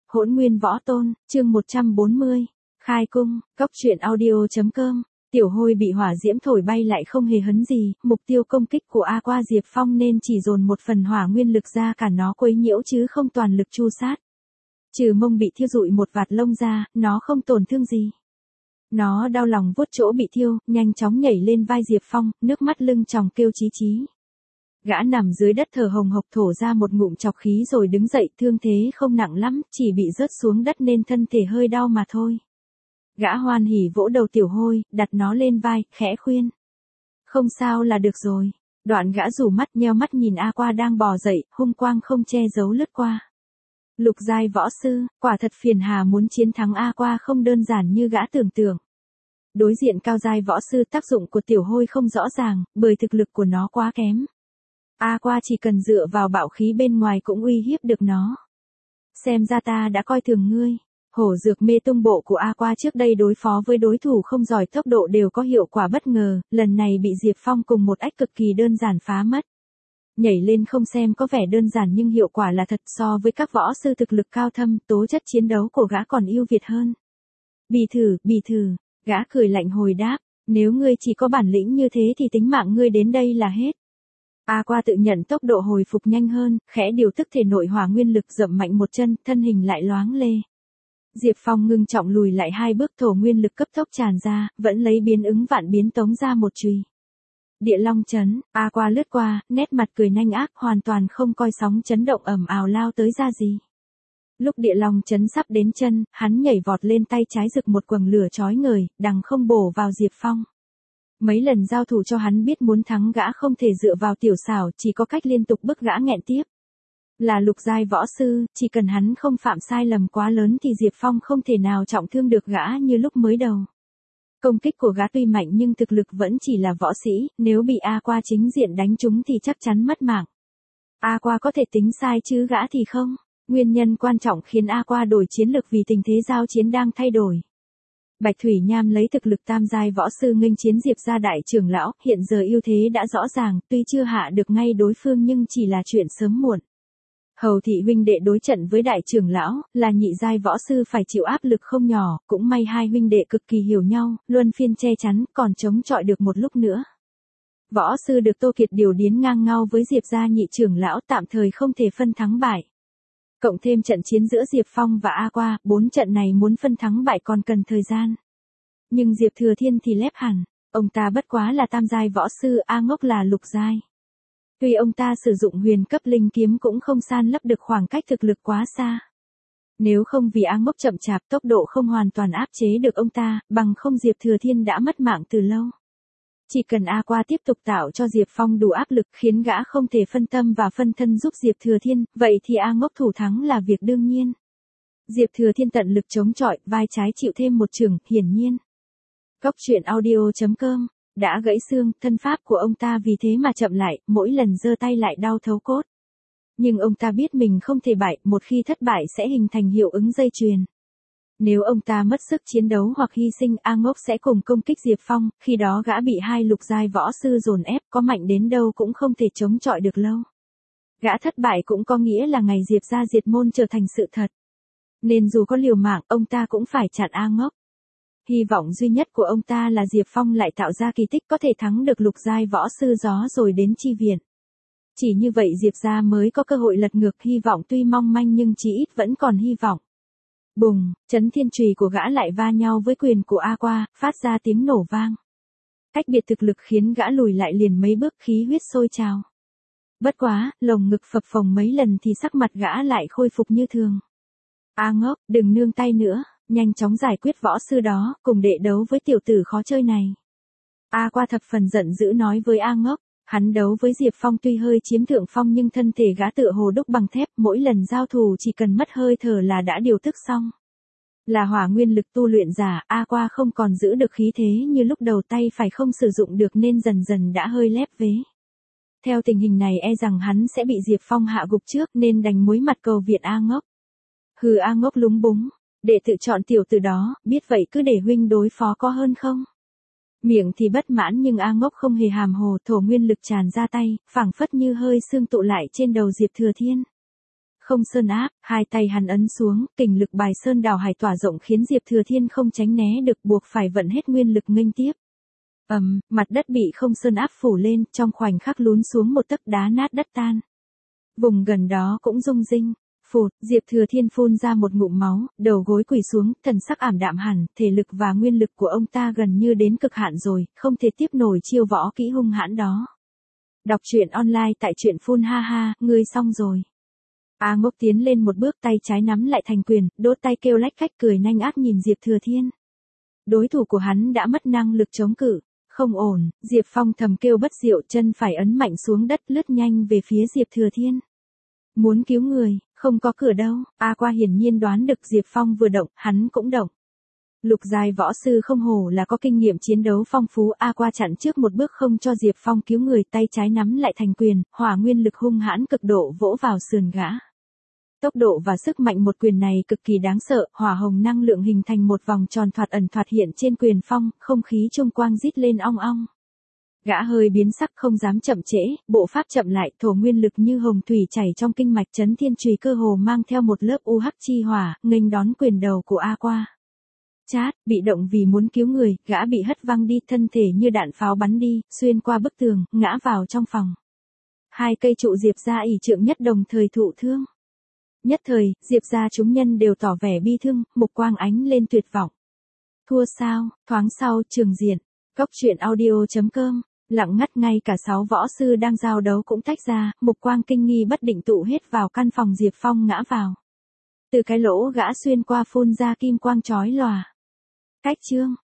Hỗn Nguyên Võ Tôn, chương 140. Khai cung, cốc truyện audio.com. Tiểu Hôi bị hỏa diễm thổi bay lại không hề hấn gì, mục tiêu công kích của A Qua Diệp Phong nên chỉ dồn một phần hỏa nguyên lực ra cả nó quấy nhiễu chứ không toàn lực chu sát. Trừ mông bị thiêu rụi một vạt lông ra, nó không tổn thương gì. Nó đau lòng vuốt chỗ bị thiêu, nhanh chóng nhảy lên vai Diệp Phong, nước mắt lưng tròng kêu chí chí. Gã nằm dưới đất thở hồng hộc thổ ra một ngụm trọc khí rồi đứng dậy, thương thế không nặng lắm, chỉ bị rớt xuống đất nên thân thể hơi đau mà thôi. Gã hoan hỉ vỗ đầu Tiểu Hôi, đặt nó lên vai, khẽ khuyên. Không sao là được rồi. Đoạn gã rủ mắt nheo mắt nhìn A Qua đang bò dậy, hung quang không che giấu lướt qua. Lục giai võ sư, quả thật phiền hà muốn chiến thắng A Qua không đơn giản như gã tưởng tượng. Đối diện cao giai võ sư tác dụng của Tiểu Hôi không rõ ràng, bởi thực lực của nó quá kém. A Qua chỉ cần dựa vào bạo khí bên ngoài cũng uy hiếp được nó. Xem ra ta đã coi thường ngươi. Hổ dược mê tung bộ của A Qua trước đây đối phó với đối thủ không giỏi tốc độ đều có hiệu quả bất ngờ, lần này bị Diệp Phong cùng một ách cực kỳ đơn giản phá mất. Nhảy lên không xem có vẻ đơn giản nhưng hiệu quả là thật, so với các võ sư thực lực cao thâm, tố chất chiến đấu của gã còn ưu việt hơn. Bì thử, gã cười lạnh hồi đáp, nếu ngươi chỉ có bản lĩnh như thế thì tính mạng ngươi đến đây là hết. A Qua tự nhận tốc độ hồi phục nhanh hơn, khẽ điều tức thể nội hỏa nguyên lực dậm mạnh một chân, thân hình lại loáng lê. Diệp Phong ngưng trọng lùi lại hai bước, thổ nguyên lực cấp tốc tràn ra, vẫn lấy biến ứng vạn biến tống ra một chùy. Địa Long chấn, A Qua lướt qua, nét mặt cười nhanh ác, hoàn toàn không coi sóng chấn động ầm ào lao tới ra gì. Lúc Địa Long chấn sắp đến chân, hắn nhảy vọt lên, tay trái rực một quầng lửa chói ngời, đằng không bổ vào Diệp Phong. Mấy lần giao thủ cho hắn biết muốn thắng gã không thể dựa vào tiểu xảo, chỉ có cách liên tục bức gã nghẹn tiếp. Là lục giai võ sư, chỉ cần hắn không phạm sai lầm quá lớn thì Diệp Phong không thể nào trọng thương được gã như lúc mới đầu. Công kích của gã tuy mạnh nhưng thực lực vẫn chỉ là võ sĩ, nếu bị A Qua chính diện đánh trúng thì chắc chắn mất mạng. A Qua có thể tính sai chứ gã thì không. Nguyên nhân quan trọng khiến A Qua đổi chiến lực vì tình thế giao chiến đang thay đổi. Bạch Thủy Nham lấy thực lực tam giai võ sư nghênh chiến Diệp gia đại trưởng lão, hiện giờ ưu thế đã rõ ràng, tuy chưa hạ được ngay đối phương nhưng chỉ là chuyện sớm muộn. Hầu thị huynh đệ đối trận với đại trưởng lão, là nhị giai võ sư phải chịu áp lực không nhỏ, cũng may hai huynh đệ cực kỳ hiểu nhau, luân phiên che chắn, còn chống chọi được một lúc nữa. Võ sư được Tô Kiệt điều điến ngang nhau với Diệp gia nhị trưởng lão, tạm thời không thể phân thắng bại. Cộng thêm trận chiến giữa Diệp Phong và A Qua, 4 trận này muốn phân thắng bại còn cần thời gian. Nhưng Diệp Thừa Thiên thì lép hẳn, ông ta bất quá là tam giai võ sư, A Ngốc là lục giai. Tuy ông ta sử dụng huyền cấp linh kiếm cũng không san lấp được khoảng cách thực lực quá xa. Nếu không vì A Ngốc chậm chạp, tốc độ không hoàn toàn áp chế được ông ta, bằng không Diệp Thừa Thiên đã mất mạng từ lâu. Chỉ cần A Qua tiếp tục tạo cho Diệp Phong đủ áp lực khiến gã không thể phân tâm và phân thân giúp Diệp Thừa Thiên, vậy thì A Ngốc thủ thắng là việc đương nhiên. Diệp Thừa Thiên tận lực chống chọi, vai trái chịu thêm một chưởng, hiển nhiên. Cốc truyện audio.com, đã gãy xương, thân pháp của ông ta vì thế mà chậm lại, mỗi lần giơ tay lại đau thấu cốt. Nhưng ông ta biết mình không thể bại, một khi thất bại sẽ hình thành hiệu ứng dây chuyền. Nếu ông ta mất sức chiến đấu hoặc hy sinh, A Ngốc sẽ cùng công kích Diệp Phong, khi đó gã bị hai lục giai võ sư dồn ép, có mạnh đến đâu cũng không thể chống chọi được lâu. Gã thất bại cũng có nghĩa là ngày Diệp gia diệt môn trở thành sự thật. Nên dù có liều mạng, ông ta cũng phải chặn A Ngốc. Hy vọng duy nhất của ông ta là Diệp Phong lại tạo ra kỳ tích có thể thắng được lục giai võ sư gió rồi đến chi viện. Chỉ như vậy Diệp gia mới có cơ hội lật ngược, hy vọng tuy mong manh nhưng chỉ ít vẫn còn hy vọng. Bùng, chấn thiên chùy của gã lại va nhau với quyền của A Qua, phát ra tiếng nổ vang. Cách biệt thực lực khiến gã lùi lại liền mấy bước, khí huyết sôi trào. Bất quá, lồng ngực phập phồng mấy lần thì sắc mặt gã lại khôi phục như thường. A Ngốc, đừng nương tay nữa, nhanh chóng giải quyết võ sư đó, cùng đệ đấu với tiểu tử khó chơi này. A Qua thập phần giận dữ nói với A Ngốc. Hắn đấu với Diệp Phong tuy hơi chiếm thượng phong nhưng thân thể gã tựa hồ đúc bằng thép, mỗi lần giao thủ chỉ cần mất hơi thở là đã điều tức xong. Là hỏa nguyên lực tu luyện giả, A Qua không còn giữ được khí thế như lúc đầu, tay phải không sử dụng được nên dần dần đã hơi lép vế. Theo tình hình này e rằng hắn sẽ bị Diệp Phong hạ gục trước nên đành muối mặt cầu viện A Ngốc. Hừ, A Ngốc lúng búng, đệ tự chọn tiểu tử đó, biết vậy cứ để huynh đối phó có hơn không? Miệng thì bất mãn nhưng A Ngốc không hề hàm hồ, thổ nguyên lực tràn ra tay, phảng phất như hơi sương tụ lại trên đầu Diệp Thừa Thiên. Không sơn áp, hai tay hắn ấn xuống, kình lực bài sơn đảo hải tỏa rộng khiến Diệp Thừa Thiên không tránh né được, buộc phải vận hết nguyên lực nghênh tiếp. Mặt đất bị không sơn áp phủ lên, trong khoảnh khắc lún xuống một tấc đá nát đất tan. Vùng gần đó cũng rung rinh. Phụt, Diệp Thừa Thiên phun ra một ngụm máu, đầu gối quỳ xuống, thần sắc ảm đạm hẳn, thể lực và nguyên lực của ông ta gần như đến cực hạn rồi, không thể tiếp nổi chiêu võ kỹ hung hãn đó. Đọc truyện online tại truyện phun ha ha, ngươi xong rồi. A Ngốc tiến lên một bước, tay trái nắm lại thành quyền, đốt tay kêu lách cách cười nhanh ác nhìn Diệp Thừa Thiên. Đối thủ của hắn đã mất năng lực chống cự. Không ổn, Diệp Phong thầm kêu bất diệu, chân phải ấn mạnh xuống đất, lướt nhanh về phía Diệp Thừa Thiên. Muốn cứu người, không có cửa đâu. A Qua hiển nhiên đoán được Diệp Phong vừa động, hắn cũng động. Lục giai võ sư không hổ là có kinh nghiệm chiến đấu phong phú. A Qua chặn trước một bước không cho Diệp Phong cứu người, tay trái nắm lại thành quyền, hỏa nguyên lực hung hãn cực độ vỗ vào sườn gã. Tốc độ và sức mạnh một quyền này cực kỳ đáng sợ, hỏa hồng năng lượng hình thành một vòng tròn thoạt ẩn thoạt hiện trên quyền phong, không khí trung quang rít lên ong ong. Gã hơi biến sắc không dám chậm trễ, bộ pháp chậm lại, thổ nguyên lực như hồng thủy chảy trong kinh mạch, chấn thiên chùy cơ hồ mang theo một lớp UH chi hỏa, nghênh đón quyền đầu của A Qua. Chát, bị động vì muốn cứu người, gã bị hất văng đi, thân thể như đạn pháo bắn đi, xuyên qua bức tường, ngã vào trong phòng. Hai cây trụ Diệp gia ỷ trượng nhất đồng thời thụ thương. Nhất thời, Diệp gia chúng nhân đều tỏ vẻ bi thương, mục quang ánh lên tuyệt vọng. Thua sao? Thoáng sau, trường diện. Cốc truyện audio.com. Lặng ngắt, ngay cả 6 võ sư đang giao đấu cũng tách ra, mục quang kinh nghi bất định tụ hết vào căn phòng Diệp Phong ngã vào. Từ cái lỗ gã xuyên qua phun ra kim quang chói lòa. Cách chương.